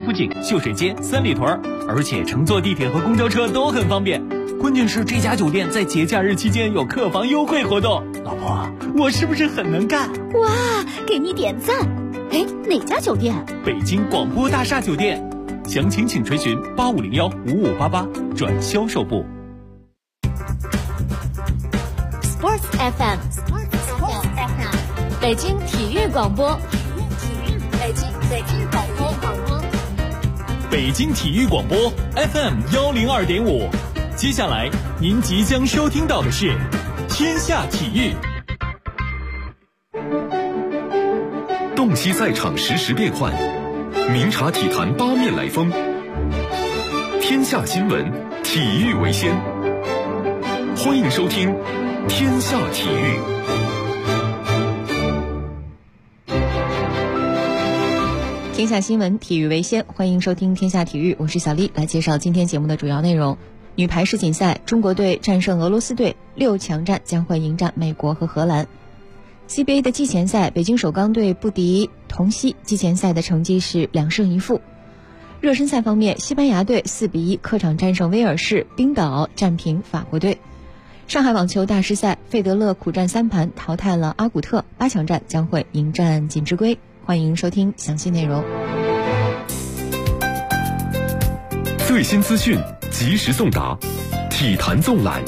府井、秀水街、三里屯，而且乘坐地铁和公交车都很方便。关键是这家酒店在节假日期间有客房优惠活动。老婆，我是不是很能干？ 哇，给你点赞！哎，哪家酒店？ 北京广播大厦酒店。详情请垂询8501-5588转销售部。 Sports FM， 北京体育广播，北京广播， 北京体育广播 FM102.5。接下来您即将收听到的是天下体育。 洞悉赛场实时变幻，明察体坛八面来风。天下新闻，体育为先。欢迎收听天下体育。 天下新闻，体育为先，欢迎收听天下体育，我是小丽，来介绍今天节目的主要内容。女排世锦赛，中国队战胜俄罗斯队，6强战将会迎战美国和荷兰。CBA 的季前赛，北京首钢队不敌同曦，季前赛的成绩是2胜1负。热身赛方面，西班牙队4-1客场战胜威尔士，冰岛战平法国队。上海网球大师赛，费德勒苦战3盘淘汰了阿古特，8强战将会迎战锦织圭。欢迎收听详细内容。 最新资讯及时送达，体坛纵览。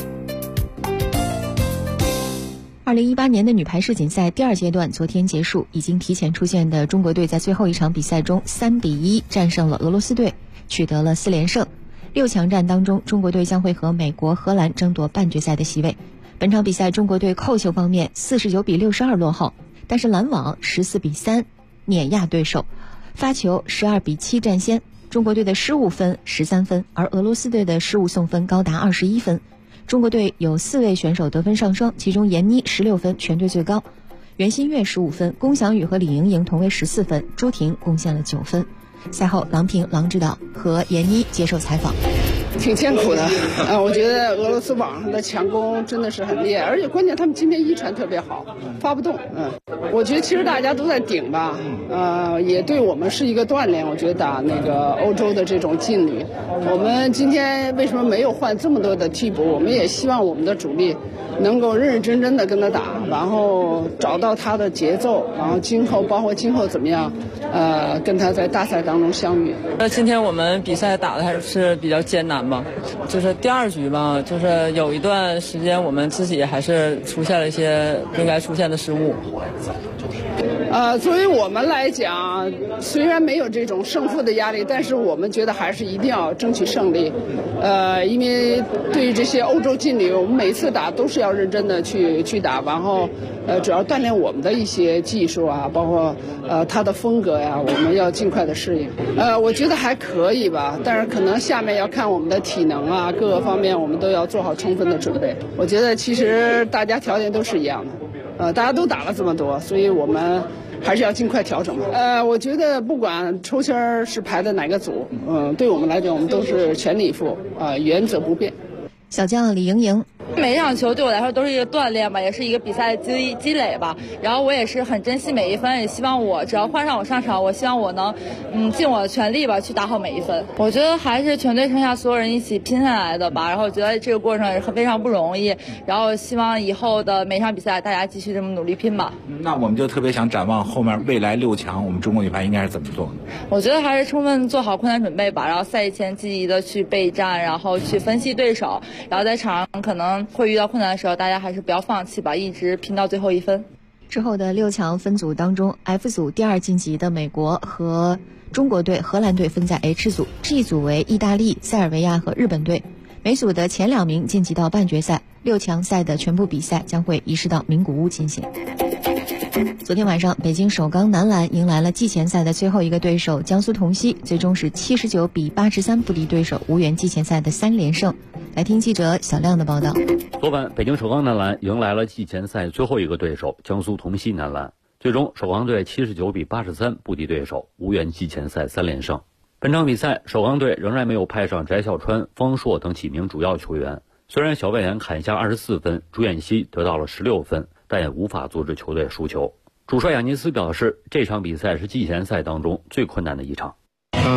2018年的女排世锦赛第2阶段昨天结束，已经提前出线的中国队在最后一场比赛中3-1战胜了俄罗斯队，取得了4连胜。6强战当中，中国队将会和美国、荷兰争夺半决赛的席位。本场比赛中国队扣球方面49-62落后，但是拦网14-3碾压对手，发球12-7占先。中国队的失误分13分，而俄罗斯队的失误送分高达21分。中国队有4位选手得分上双，其中闫妮16分，全队最高；袁心玥15分，龚翔宇和李盈莹同为14分，朱婷贡献了9分。赛后，郎平郎指导和闫妮接受采访。 挺艰苦的，我觉得俄罗斯网上的强攻真的是很厉害，而且关键他们今天一传特别好，发不动。我觉得其实大家都在顶吧，也对我们是一个锻炼。我觉得打那个欧洲的这种劲旅，我们今天为什么没有换这么多的替补？我们也希望我们的主力能够认认真真的跟他打，然后找到他的节奏，然后包括今后怎么样，跟他在大赛当中相遇。 今天我们比赛打的还是比较艰难吧，就是第2局吧，就是有一段时间我们自己还是出现了一些不应该出现的失误。 作为我们来讲，虽然没有这种胜负的压力，但是我们觉得还是一定要争取胜利。因为对于这些欧洲劲旅，我们每次打都是要认真的去打，然后主要锻炼我们的一些技术啊，包括他的风格呀，我们要尽快的适应。我觉得还可以吧，但是可能下面要看我们的体能啊，各个方面我们都要做好充分的准备。我觉得其实大家条件都是一样的，大家都打了这么多，所以我们还是要尽快调整吧。我觉得不管抽签是排的哪个组，对我们来讲，我们都是全力以赴，原则不变。 小将李盈莹， 每一场球对我来说都是一个锻炼吧，也是一个比赛积累吧。然后我也是很珍惜每一分，也希望我只要换上我上场，我希望我能尽我的全力吧去打好每一分。我觉得还是全队上下所有人一起拼下来的吧。然后我觉得这个过程也是非常不容易。然后希望以后的每场比赛大家继续这么努力拼吧。 那我们就特别想展望后面未来6强，我们中国女排应该是怎么做呢？ 我觉得还是充分做好困难准备吧，然后赛前积极的去备战，然后去分析对手，然后在场上可能会遇到困难的时候，大家还是不要放弃吧，一直拼到最后1分。 之后的6强分组当中， F 组第2晋级的美国和中国队、荷兰队分在 H 组， G 组为意大利、塞尔维亚和日本队。每组的前2名晋级到半决赛，6强赛的全部比赛将会移师到名古屋进行。昨天晚上，北京首钢男篮迎来了季前赛的最后一个对手江苏铜溪，最终是79-83不敌对手，无缘季前赛的3连胜。来听记者小亮的报道。 昨晚，北京首钢男篮迎来了季前赛最后一个对手江苏铜溪男篮，最终首钢队79-83不敌对手，无缘季前赛3连胜。本场比赛，首钢队仍然没有派上翟孝川、方硕等几名主要球员。虽然小外援砍下24分，朱彦西得到了16分，但也无法阻止球队输球。主帅亚尼斯表示，这场比赛是季前赛当中最困难的一场。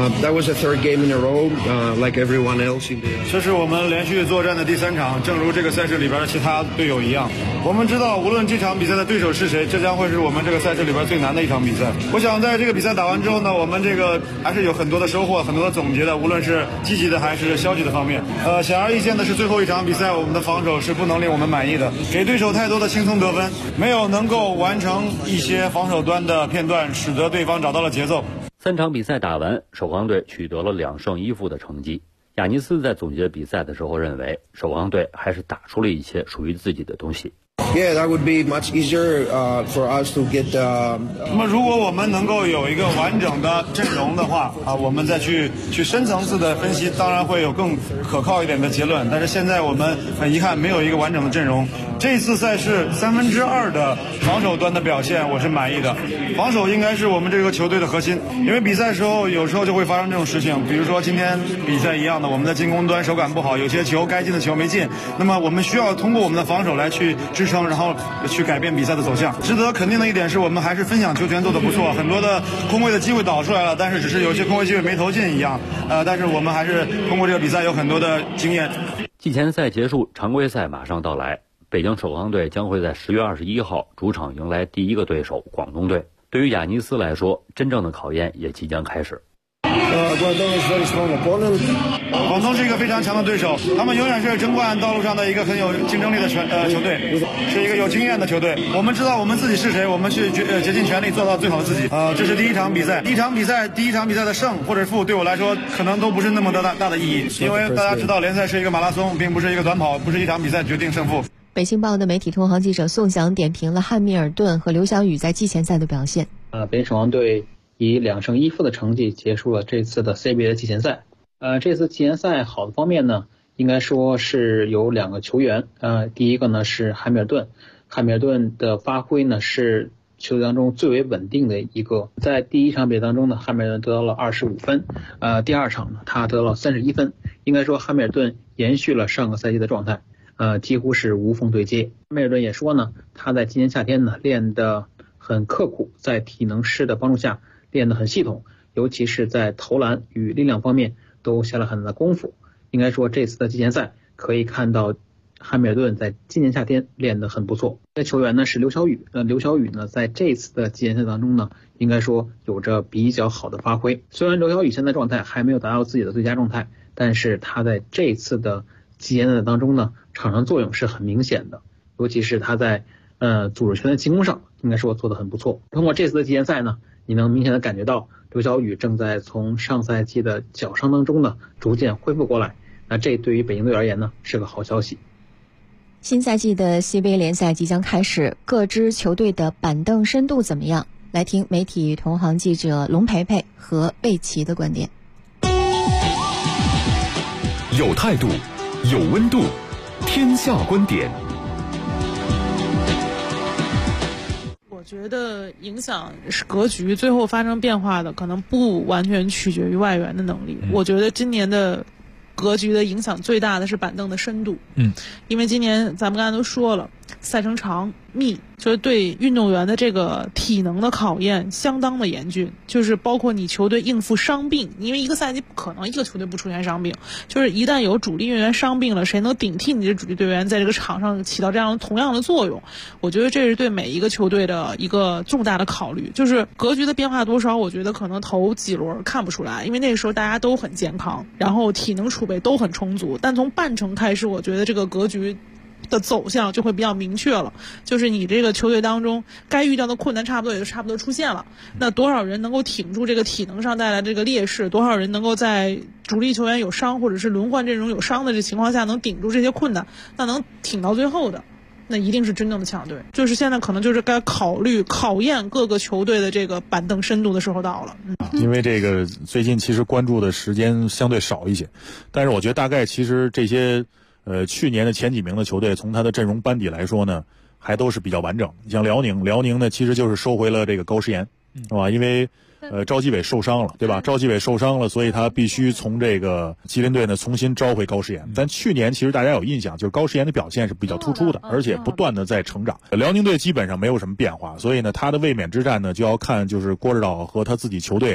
That was the third game in a row, like everyone else in the. 这是我们连续作战的第3场，正如这个赛事里边的其他队友一样。我们知道，无论这场比赛的对手是谁，这将会是我们这个赛事里边最难的一场比赛。我想在这个比赛打完之后呢，我们这个还是有很多的收获，很多的总结的，无论是积极的还是消极的方面。显而易见的是，最后一场比赛我们的防守是不能令我们满意的，给对手太多的轻松得分，没有能够完成一些防守端的片段，使得对方找到了节奏。 3场比赛打完，首钢队取得了2胜1负的成绩。亚尼斯在总结比赛的时候认为，首钢队还是打出了一些属于自己的东西。 Yeah, that would be much easier for us to get. 那么，如果我们能够有一个完整的阵容的话，我们再去深层次的分析，当然会有更可靠一点的结论。但是现在我们很遗憾没有一个完整的阵容。这次赛事2/3的防守端的表现，我是满意的。防守应该是我们这个球队的核心，因为比赛时候有时候就会发生这种事情，比如说今天比赛一样的，我们的进攻端手感不好，有些球该进的球没进，那么我们需要通过我们的防守来去支撑，然后去改变比赛的走向。值得肯定的一点是我们还是分享球权做得不错，很多的空位的机会导出来了，但是只是有些空位机会没投进一样。但是我们还是通过这个比赛有很多的经验。 季前赛结束，常规赛马上到来，北京首钢队将会在10月21号主场迎来第一个对手广东队。对于亚尼斯来说，真正的考验也即将开始。 广东是一个非常强的对手，他们永远是争冠道路上的一个很有竞争力的球队，是一个有经验的球队。我们知道我们自己是谁，我们去竭尽全力做到最好的自己。这是第一场比赛，第一场比赛的胜或者负对我来说可能都不是那么大的意义，因为大家知道联赛是一个马拉松，并不是一个短跑，不是一场比赛决定胜负。 北青报的媒体同行记者宋翔点评了汉密尔顿和刘晓宇在季前赛的表现。 北京首钢队以2胜1负的成绩结束了这次的 CBA 的季前赛。这次季前赛好的方面呢，应该说是有2个球员。第一个呢是汉密尔顿，汉密尔顿的发挥呢是球队当中最为稳定的一个。在第一场比赛当中呢，汉密尔顿得到了25分，第二场呢他得到了31分。应该说汉密尔顿延续了上个赛季的状态，几乎是无缝对接。汉密尔顿也说呢，他在今年夏天呢练得很刻苦，在体能师的帮助下练得很系统，尤其是在投篮与力量方面都下了很大的功夫。应该说这次的季前赛可以看到汉密尔顿在今年夏天练得很不错。这球员呢是刘晓宇，刘晓宇呢在这次的季前赛当中呢，应该说有着比较好的发挥。虽然刘晓宇现在状态还没有达到自己的最佳状态，但是他在这次的季前赛当中呢，场上作用是很明显的，尤其是他在组织权的进攻上，应该说做得很不错。通过这次的季前赛呢，你能明显的感觉到刘晓宇正在从上赛季的脚伤当中呢逐渐恢复过来，那这对于北京队而言呢是个好消息。 新赛季的 CBA 联赛即将开始，各支球队的板凳深度怎么样？来听媒体同行记者龙培培和贝奇的观点。 有态度，有温度，天下观点。 我觉得影响是格局最后发生变化的，可能不完全取决于外援的能力。我觉得今年的格局的影响最大的是板凳的深度。因为今年咱们刚才都说了，赛程长密，就是对运动员的这个体能的考验相当的严峻，就是包括你球队应付伤病，因为一个赛季不可能一个球队不出现伤病，就是一旦有主力运动员伤病了，谁能顶替你的主力队员在这个场上起到这样同样的作用？我觉得这是对每一个球队的一个重大的考虑。就是格局的变化多少，我觉得可能头几轮看不出来，因为那个时候大家都很健康，然后体能储备都很充足，但从半程开始，我觉得这个格局的走向就会比较明确了，就是你这个球队当中该遇到的困难差不多也就差不多出现了，那多少人能够挺住这个体能上带来这个劣势，多少人能够在主力球员有伤或者是轮换阵容有伤的这情况下能顶住这些困难，那能挺到最后的，那一定是真正的强队。就是现在可能就是该考验各个球队的这个板凳深度的时候到了。 因为这个最近其实关注的时间相对少一些，但是我觉得大概其实这些去年的前几名的球队，从他的阵容班底来说呢，还都是比较完整。像辽宁呢，其实就是收回了这个高诗岩，是吧？因为赵继伟受伤了，对吧？赵继伟受伤了，所以他必须从这个吉林队呢重新召回高诗岩。但去年其实大家有印象，就是高诗岩的表现是比较突出的，而且不断的在成长。辽宁队基本上没有什么变化，所以呢，他的卫冕之战呢，就要看就是郭指导和他自己球队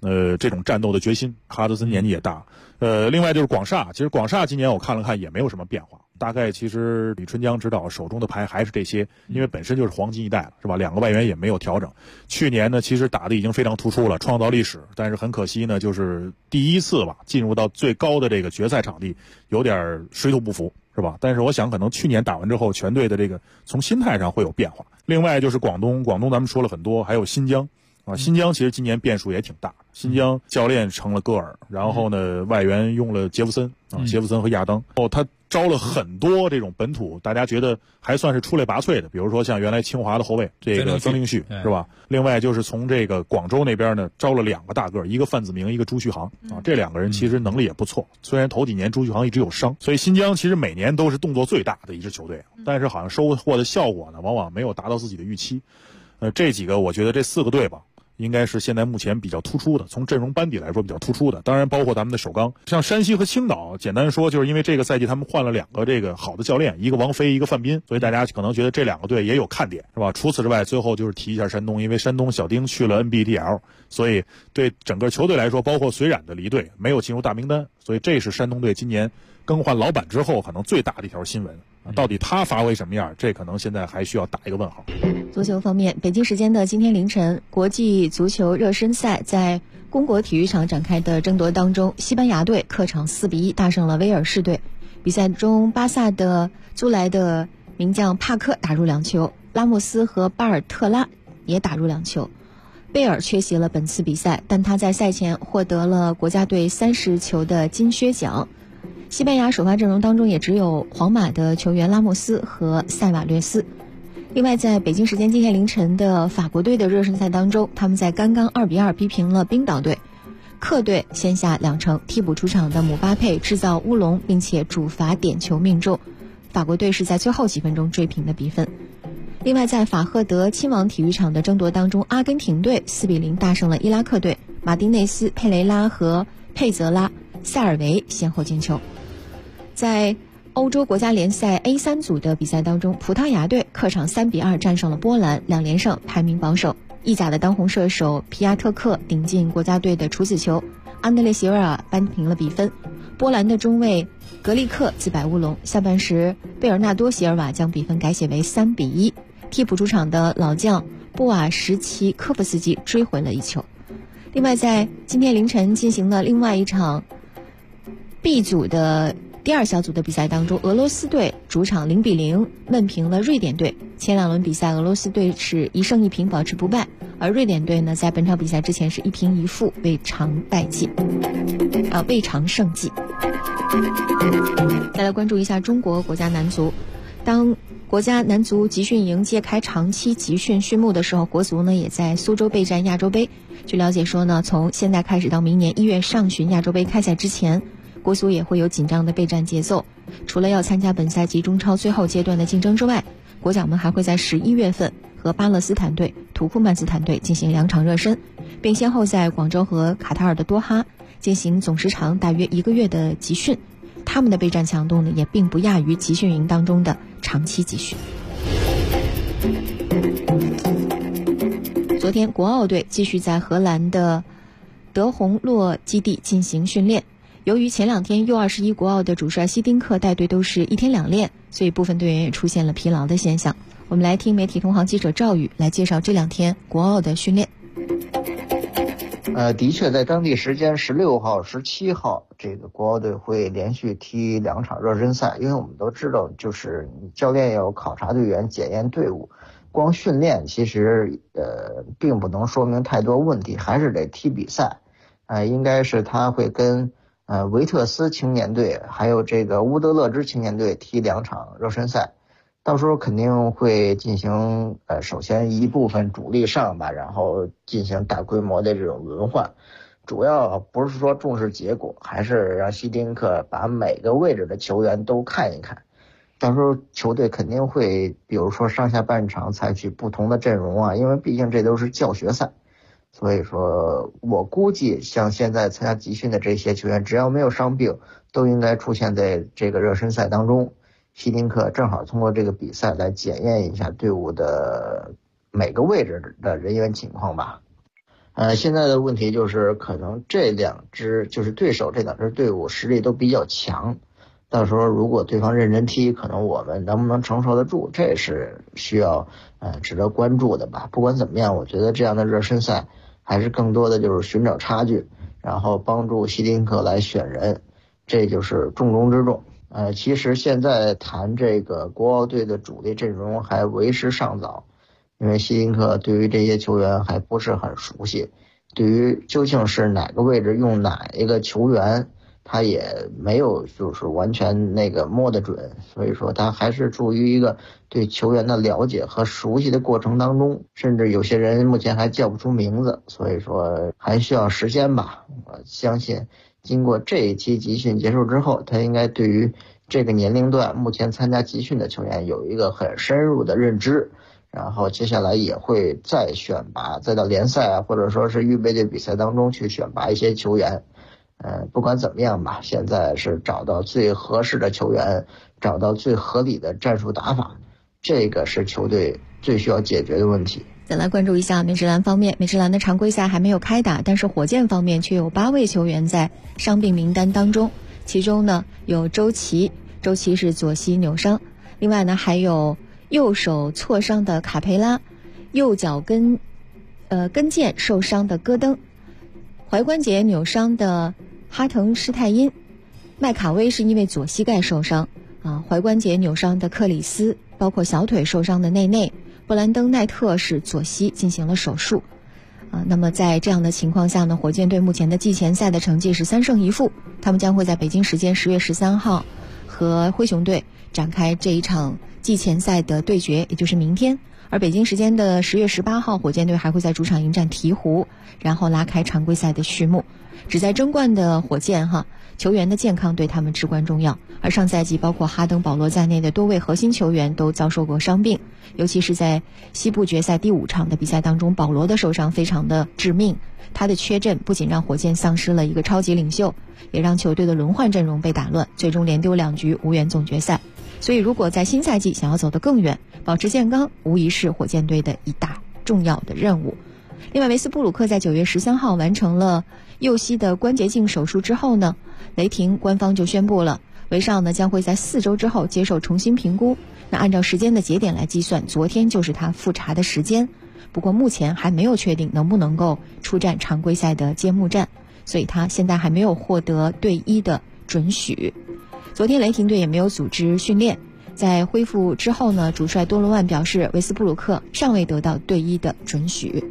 这种战斗的决心。哈德森年纪也大，另外就是广厦，其实广厦今年我看了看也没有什么变化，大概其实李春江指导手中的牌还是这些，因为本身就是黄金一代了，是吧？两个外援也没有调整。去年呢，其实打的已经非常突出了，创造历史，但是很可惜呢，就是第一次吧，进入到最高的这个决赛场地，有点水土不服，是吧？但是我想可能去年打完之后，全队的这个从心态上会有变化。另外就是广东咱们说了很多，还有新疆。新疆其实今年变数也挺大，新疆教练成了戈尔，然后呢外援用了杰弗森杰弗森和亚当，他招了很多这种本土大家觉得还算是出类拔萃的，比如说像原来清华的后卫这个曾令旭，是吧？另外就是从这个广州那边呢招了2个大个，一个范子铭，一个朱旭航这2个人其实能力也不错，虽然头几年朱旭航一直有伤，所以新疆其实每年都是动作最大的一支球队，但是好像收获的效果呢往往没有达到自己的预期。这几个我觉得这4个队吧，应该是现在目前比较突出的，从阵容班底来说比较突出的，当然包括咱们的首钢，像山西和青岛，简单说就是因为这个赛季他们换了2个这个好的教练，一个王菲，一个范斌，所以大家可能觉得这2个队也有看点，是吧？除此之外，最后就是提一下山东，因为山东小丁去了 NBDL， 所以对整个球队来说，包括隋冉的离队没有进入大名单，所以这是山东队今年更换老板之后可能最大的一条新闻。到底他发挥什么样，这可能现在还需要打一个问号。 足球方面，北京时间的今天凌晨，国际足球热身赛在公国体育场展开的争夺当中，西班牙队客场4-1大胜了威尔士队。比赛中，巴萨的租来的名将帕克打入2球，拉莫斯和巴尔特拉也打入2球。贝尔缺席了本次比赛，但他在赛前获得了国家队30球的金靴奖。西班牙首发阵容当中也只有皇马的球员拉莫斯和塞瓦略斯。另外，在北京时间今天凌晨的法国队的热身赛当中，他们在刚刚2-2逼平了冰岛队，客队先下2城，替补出场的姆巴佩制造乌龙，并且主罚点球命中，法国队是在最后几分钟追平的比分。另外，在法赫德亲王体育场的争夺当中，阿根廷队4-0大胜了伊拉克队，马丁内斯、佩雷拉和佩泽拉、塞尔维先后进球。在欧洲国家联赛 A3 组的比赛当中，葡萄牙队客场3-2战胜了波兰，2连胜，排名榜首。意甲的当红射手皮亚特克顶进国家队的处子球，安德烈席维尔扳平了比分。波兰的中卫格利克自摆乌龙，下半时贝尔纳多席尔瓦将比分改写为3-1。替补出场的老将布瓦什奇科夫斯基追回了1球。另外，在今天凌晨进行了另外一场 B 组的第2小组的比赛当中，俄罗斯队主场0-0闷平了瑞典队。前2轮比赛，俄罗斯队是1胜1平保持不败，而瑞典队呢，在本场比赛之前是1平1负，未尝胜绩。再来关注一下中国国家男足，当国家男足集训营揭开长期集训序幕的时候，国足呢也在苏州备战亚洲杯。据了解说呢，从现在开始到明年1月上旬亚洲杯开赛之前，国足也会有紧张的备战节奏。除了要参加本赛季中超最后阶段的竞争之外，国脚们还会在11月份和巴勒斯坦队、土库曼斯坦队进行2场热身，并先后在广州和卡塔尔的多哈进行总时长大约1个月的集训。他们的备战强度呢，也并不亚于集训营当中的长期集训。昨天，国奥队继续在荷兰的德宏洛基地进行训练。由于前2天U21国奥的主帅希丁克带队都是1天2练，所以部分队员也出现了疲劳的现象。我们来听媒体同行记者赵宇来介绍这2天国奥的训练。 的确，在当地时间16号、17号，这个国奥队会连续踢2场热身赛。因为我们都知道，就是教练要考察队员、检验队伍，光训练其实并不能说明太多问题，还是得踢比赛。应该是他会跟维特斯青年队还有这个乌德勒支青年队踢2场热身赛。到时候肯定会进行首先一部分主力上吧，然后进行大规模的这种轮换。主要不是说重视结果，还是让希丁克把每个位置的球员都看一看。到时候球队肯定会比如说上下半场采取不同的阵容啊，因为毕竟这都是教学赛。所以说我估计像现在参加集训的这些球员，只要没有伤病，都应该出现在这个热身赛当中。希丁克正好通过这个比赛来检验一下队伍的每个位置的人员情况吧。 现在的问题就是可能这两支就是对手这两支队伍实力都比较强，到时候如果对方认真踢，可能我们能不能承受得住，这是需要值得关注的吧。不管怎么样，我觉得这样的热身赛还是更多的就是寻找差距，然后帮助希丁克来选人，这就是重中之重。其实现在谈这个国奥队的主力阵容还为时尚早，因为希丁克对于这些球员还不是很熟悉，对于究竟是哪个位置用哪一个球员，他也没有就是完全摸得准，所以说他还是处于一个对球员的了解和熟悉的过程当中，甚至有些人目前还叫不出名字，所以说还需要时间吧。我相信经过这一期集训结束之后，他应该对于这个年龄段目前参加集训的球员有一个很深入的认知，然后接下来也会再选拔，再到联赛或者说是预备队比赛当中去选拔一些球员。不管怎么样吧，现在是找到最合适的球员，找到最合理的战术打法，这个是球队最需要解决的问题。 再来关注一下美职篮方面，美职篮的常规赛还没有开打，但是火箭方面却有8位球员在伤病名单当中，其中呢有周琦是左膝扭伤，另外呢还有右手挫伤的卡佩拉，右脚跟腱受伤的戈登，踝关节扭伤的哈腾施泰因，麦卡威是因为左膝盖受伤踝关节扭伤的克里斯，包括小腿受伤的内内，布兰登奈特是左膝进行了手术那么在这样的情况下呢，火箭队目前的季前赛的成绩是3胜1负，他们将会在北京时间10月13号和灰熊队展开这一场季前赛的对决，也就是明天。而北京时间的10月18号，火箭队还会在主场迎战鹈鹕，然后拉开常规赛的序幕。只在争冠的火箭球员的健康对他们至关重要，而上赛季包括哈登、保罗在内的多位核心球员都遭受过伤病，尤其是在西部决赛第5场的比赛当中，保罗的受伤非常的致命，他的缺阵不仅让火箭丧失了一个超级领袖，也让球队的轮换阵容被打乱，最终连丢2局无缘总决赛。所以如果在新赛季想要走得更远，保持健康无疑是火箭队的一大重要的任务。另外，维斯布鲁克在9月13号完成了右膝的关节镜手术之后呢，雷霆官方就宣布了，维少呢将会在4周之后接受重新评估。那按照时间的节点来计算，昨天就是他复查的时间。不过目前还没有确定能不能够出战常规赛的揭幕战，所以他现在还没有获得队医的准许。昨天雷霆队也没有组织训练，在恢复之后呢，主帅多罗万表示维斯布鲁克尚未得到队医的准许。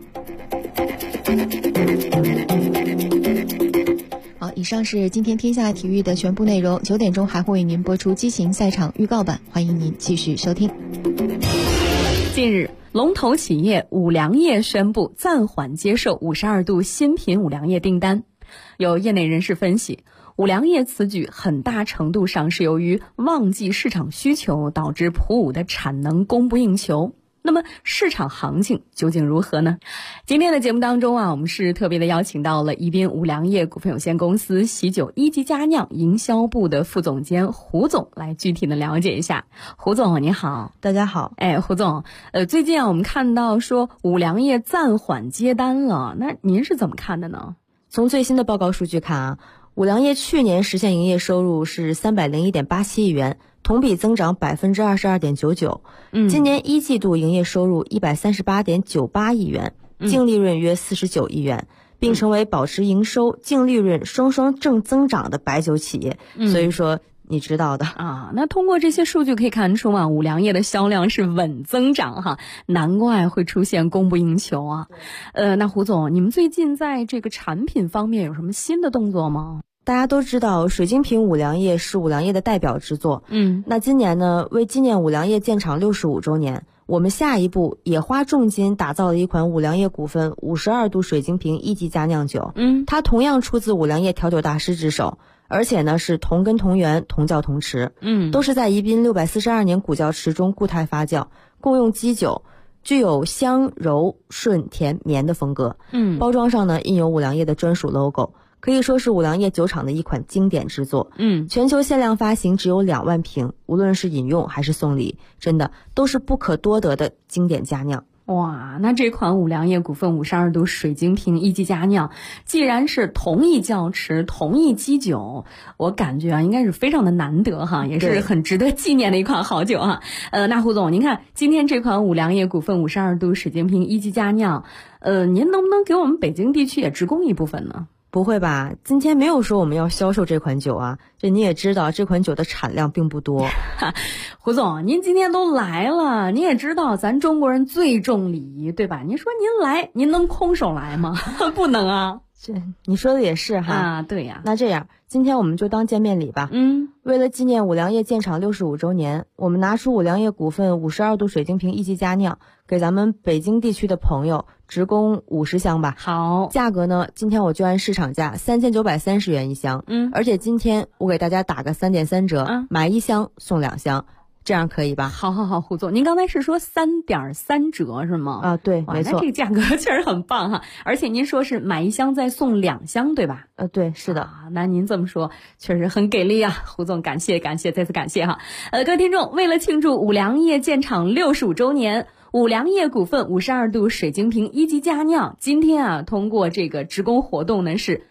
好，以上是今天天下体育的全部内容，9点钟还会为您播出激情赛场预告版，欢迎您继续收听。 近日，龙头企业五粮液宣布暂缓接受52度新品五粮液订单。有业内人士分析，五粮液此举很大程度上是由于旺季市场需求导致普五的产能供不应求。那么市场行情究竟如何呢？今天的节目当中我们是特别的邀请到了宜宾五粮液股份有限公司喜酒一级佳酿营销部的副总监胡总来具体的了解一下。胡总你好。 大家好。 胡总，最近我们看到说五粮液暂缓接单了，那您是怎么看的呢？ 从最新的报告数据看五粮液去年实现营业收入是301.87亿元，同比增长 22.99%。今年1季度营业收入138.98亿元，净利润约49亿元，并成为保持营收、净利润双双正增长的白酒企业。所以说你知道的那通过这些数据可以看出五粮液的销量是稳增长难怪会出现供不应求那胡总，你们最近在这个产品方面有什么新的动作吗？ 大家都知道水晶瓶五粮液是五粮液的代表之作。那今年呢，为纪念五粮液建厂65周年，我们下一步也花重金打造了一款五粮液股份52度水晶瓶一级佳酿酒。它同样出自五粮液调酒大师之手，而且呢是同根同源同窖同池。都是在宜宾642年古窖池中固态发酵，共用基酒，具有香柔顺甜绵的风格。包装上呢印有五粮液的专属 logo，可以说是五粮液酒厂的一款经典之作。全球限量发行只有2万瓶，无论是饮用还是送礼，真的都是不可多得的经典佳酿。 哇，那这款五粮液股份52度水晶瓶一级佳酿，既然是同一窖池、同一基酒，我感觉啊，应该是非常的难得哈，也是很值得纪念的一款好酒哈。那胡总，您看今天这款五粮液股份52度水晶瓶一级佳酿，您能不能给我们北京地区也直供一部分呢？ 不会吧，今天没有说我们要销售这款酒啊，这你也知道这款酒的产量并不多。 胡总，您今天都来了，您也知道咱中国人最重礼仪，对吧？您说您来，您能空手来吗？不能啊。 这你说的也是哈。 啊，对呀。 那这样，今天我们就当见面礼吧。为了纪念五粮液建厂65周年，我们拿出五粮液股份52度水晶瓶一级佳酿，给咱们北京地区的朋友直供50箱吧。 好， 价格呢，今天我就按市场价3930元一箱。而且今天我给大家打个3.3折，买1箱送2箱。这样可以吧？ 好，胡总，您刚才是说3.3折是吗？ 啊，对，没错。 那这个价格确实很棒哈，而且您说是买1箱再送2箱，对吧？ 对，是的。 那您这么说确实很给力啊，胡总，感谢，再次感谢哈。各位听众，为了庆祝五粮液建厂65周年，五粮液股份52度水晶瓶一级佳酿，今天啊，通过这个直供活动呢是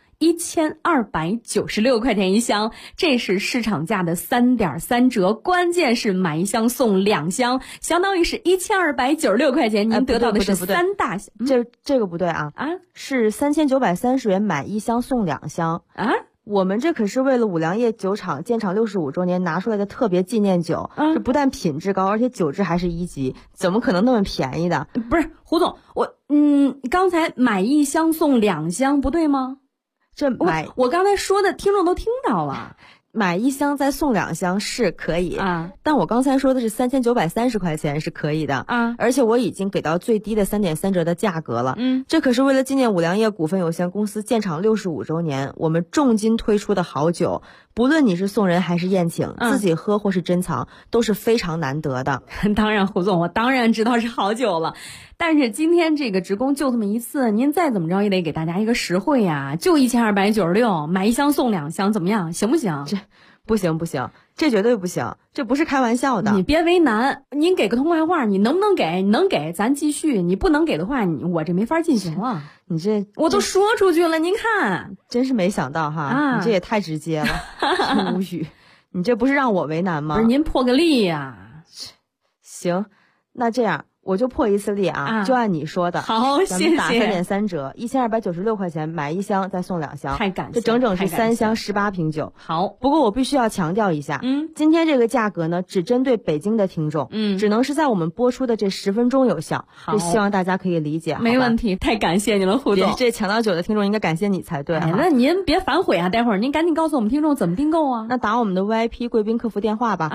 1296块钱一箱，这是市场价的3.3折，关键是买1箱送2箱，相当于是1296块钱，您得到的是3大箱。 这个不对啊！是3930元买1箱送2箱啊！ 我们这可是为了五粮液酒厂建厂65周年拿出来的特别纪念酒，这不但品质高，而且酒质还是1级，怎么可能那么便宜的？ 不是，胡总，刚才买1箱送2箱不对吗？我刚才说的听众都听到了， 买1箱再送2箱是可以啊， 但我刚才说的是3930块钱是可以的啊， 而且我已经给到最低的3.3折的价格了。这可是为了纪念五粮液股份有限公司建厂65周年，我们重金推出的好酒，不论你是送人还是宴请，自己喝或是珍藏，都是非常难得的。 当然，胡总，我当然知道是好酒了。但是今天这个直供就这么一次，您再怎么着也得给大家一个实惠呀，就1296，买1箱送2箱，怎么样？行不行？ 这不行，这绝对不行，这不是开玩笑的。 你别为难，您给个痛快话，你能不能给？你能给咱继续，你不能给的话，我这没法进行了。 你这我都说出去了，您看， 真是没想到哈，你这也太直接了，真无语。你这不是让我为难吗？ 不是，您破个例呀。 行，那这样。我就破一次例啊，就按你说的。 好， 咱们打3.3折，1296块钱买1箱再送2箱， 太感谢， 这整整是3箱18瓶酒。 好， 不过我必须要强调一下，今天这个价格呢，只针对北京的听众，只能是在我们播出的这10分钟有效。 好， 希望大家可以理解。 没问题，太感谢你了，胡总。 这抢到酒的听众应该感谢你才对。 那您别反悔啊，待会儿您赶紧告诉我们听众怎么订购啊。 那打我们的 VIP 贵宾客服电话吧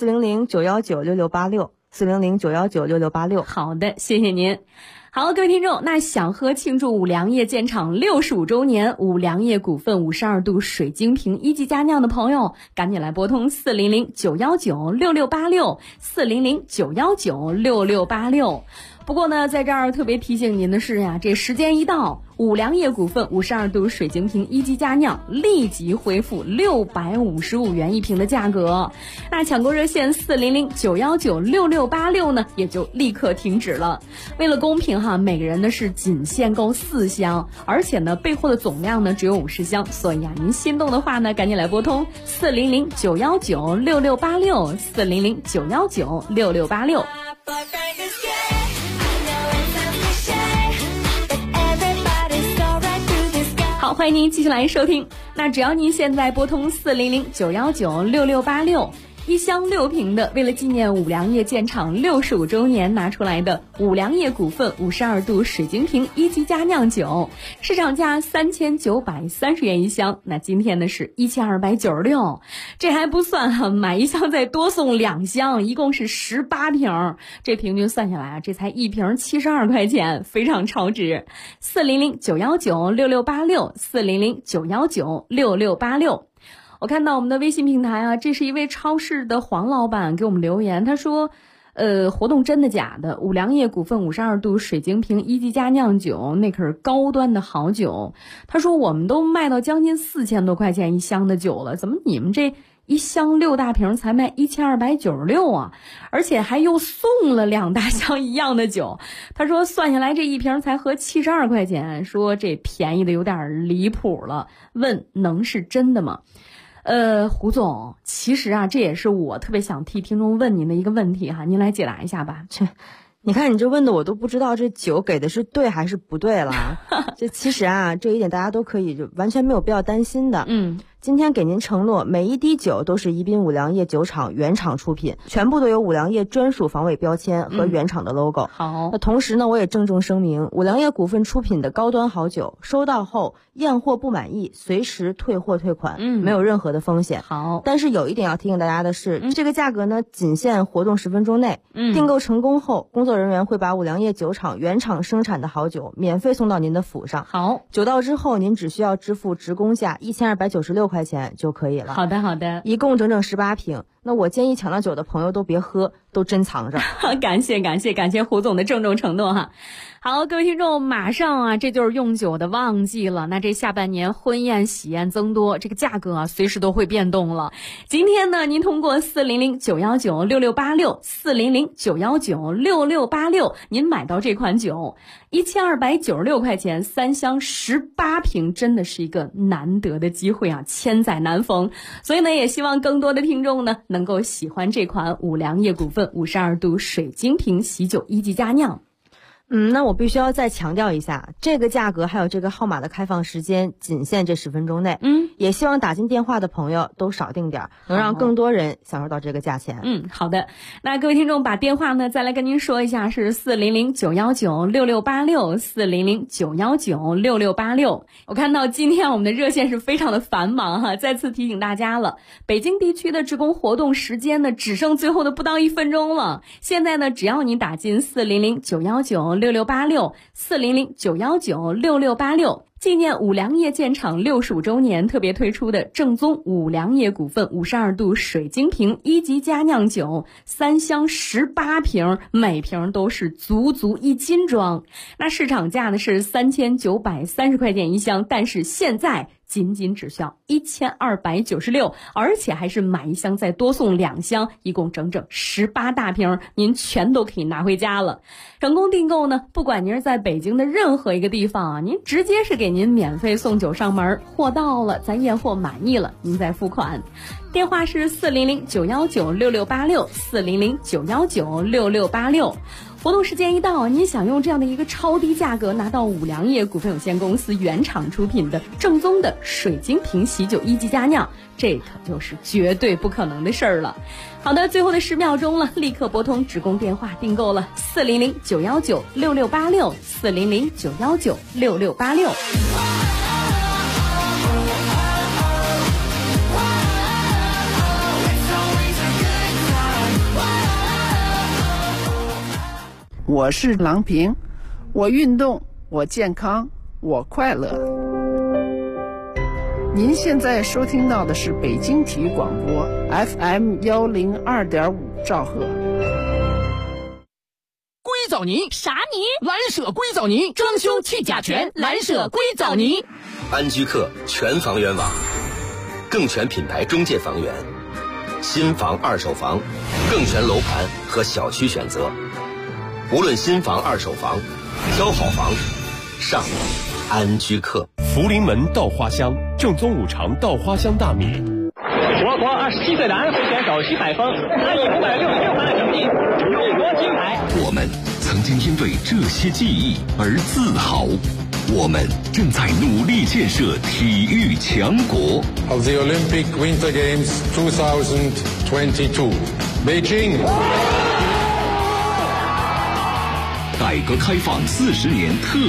，400-919-6686。400-919-6686。 好的，谢谢您。好，各位听众，那想喝庆祝五粮液建厂65周年五粮液股份52度水晶瓶一级佳酿的朋友，赶紧来拨通400-919-6686 400-919-6686。不过呢，在这儿特别提醒您的是呀，这时间一到，五粮液股份52度水晶瓶一级佳酿立即恢复655元一瓶的价格，那抢购热线400-919-6686呢也就立刻停止了。为了公平哈，每个人呢是仅限购4箱，而且呢备货的总量呢只有50箱，所以啊，您心动的话呢，赶紧来拨通400-919-6686 400-919-6686。好，欢迎您继续来收听。那只要您现在拨通400-919-6686，一箱6瓶的，为了纪念五粮液建厂65周年拿出来的五粮液股份52度水晶瓶一级佳酿酒，市场价3930元一箱，那今天呢是1296，这还不算哈，买1箱再多送2箱，一共是18瓶，这平均算下来啊，这才1瓶72块钱，非常超值。400-919-6686 400-919-6686。我看到我们的微信平台啊，这是一位超市的黄老板给我们留言，他说活动真的假的？五粮液股份52度水晶瓶一级佳酿酒，那可是高端的好酒。他说我们都卖到将近4000多块钱一箱的酒了，怎么你们这一箱6大瓶才卖1296啊？而且还又送了2大箱一样的酒。他说算下来这一瓶才合72块钱，说这便宜的有点离谱了，问能是真的吗？胡总，其实啊，这也是我特别想替听众问您的一个问题哈，您来解答一下吧。 你看你这问的我都不知道这酒给的是对还是不对了。这其实啊，这一点大家都可以就完全没有必要担心的。今天给您承诺，每一滴酒都是宜宾五粮液酒厂原厂出品，全部都有五粮液专属防伪标签和原厂的 logo。 好， 那同时呢，我也郑重声明，五粮液股份出品的高端好酒，收到后验货不满意，随时退货退款，没有任何的风险。 好， 但是有一点要提醒大家的是，这个价格呢，仅限活动10分钟内。订购成功后，工作人员会把五粮液酒厂原厂生产的好酒免费送到您的府上。 好， 酒到之后，您只需要支付职工价1296块钱就可以了。 好的，好的， 一共整整18瓶。那我建议抢到酒的朋友都别喝，都珍藏着。 感谢胡总的郑重承诺哈。好，各位听众，马上啊，这就是用酒的旺季了。那这下半年婚宴喜宴增多，这个价格啊随时都会变动了。今天呢，您通过400-919-6686，400-919-6686，您买到这款酒，1296块钱，3箱18瓶，真的是一个难得的机会啊，千载难逢。所以呢，也希望更多的听众呢能够喜欢这款五粮液股份52度水晶瓶喜酒一级佳酿。 那我必须要再强调一下，这个价格还有这个号码的开放时间仅限这10分钟内。也希望打进电话的朋友都少订点，能让更多人享受到这个价钱。 好的。那各位听众把电话呢再来跟您说一下，是400-919-6686，400-919-6686。我看到今天我们的热线是非常的繁忙哈，再次提醒大家了，北京地区的职工活动时间呢只剩最后的不到1分钟了。现在呢，只要你打进400-919-6686，400-919-6686，纪念五粮液建厂65周年特别推出的正宗五粮液股份52度水晶瓶一级佳酿酒，3箱18瓶，每瓶都是足1斤装。那市场价呢是3930块钱一箱，但是现在仅只需要1296，而且还是买一箱再多送2箱，一共整整18大瓶，您全都可以拿回家了。成功订购呢，不管您是在北京的任何一个地方啊，您直接是给您免费送酒上门，货到了咱验货满意了您再付款。电话是400-919-6686，400-919-6686。活动时间一到，您想用这样的一个超低价格拿到五粮液股份有限公司原厂出品的正宗的水晶瓶喜酒一级佳酿，这可就是绝对不可能的事儿了。好的，最后的10秒钟了，立刻拨通职工电话订购了400-919-6686，400-919-6686。 我是郎平，我运动，我健康，我快乐。您现在收听到的是北京体育广播 FM102.5兆赫。 硅藻泥啥泥？蓝舍硅藻泥，装修去甲醛，蓝舍硅藻泥。 安居客全房源网，更全品牌中介房源，新房二手房，更全楼盘和小区选择。无论新房二手房，挑好房上安居客。 福临门稻花香，正宗五常稻花香大米。 我国27岁的安徽选手徐海峰，他以566分的成绩荣夺金牌。 我们曾经因为这些记忆而自豪，我们正在努力建设体育强国。 Of the Olympic Winter Games 2022, Beijing。 改革开放40年特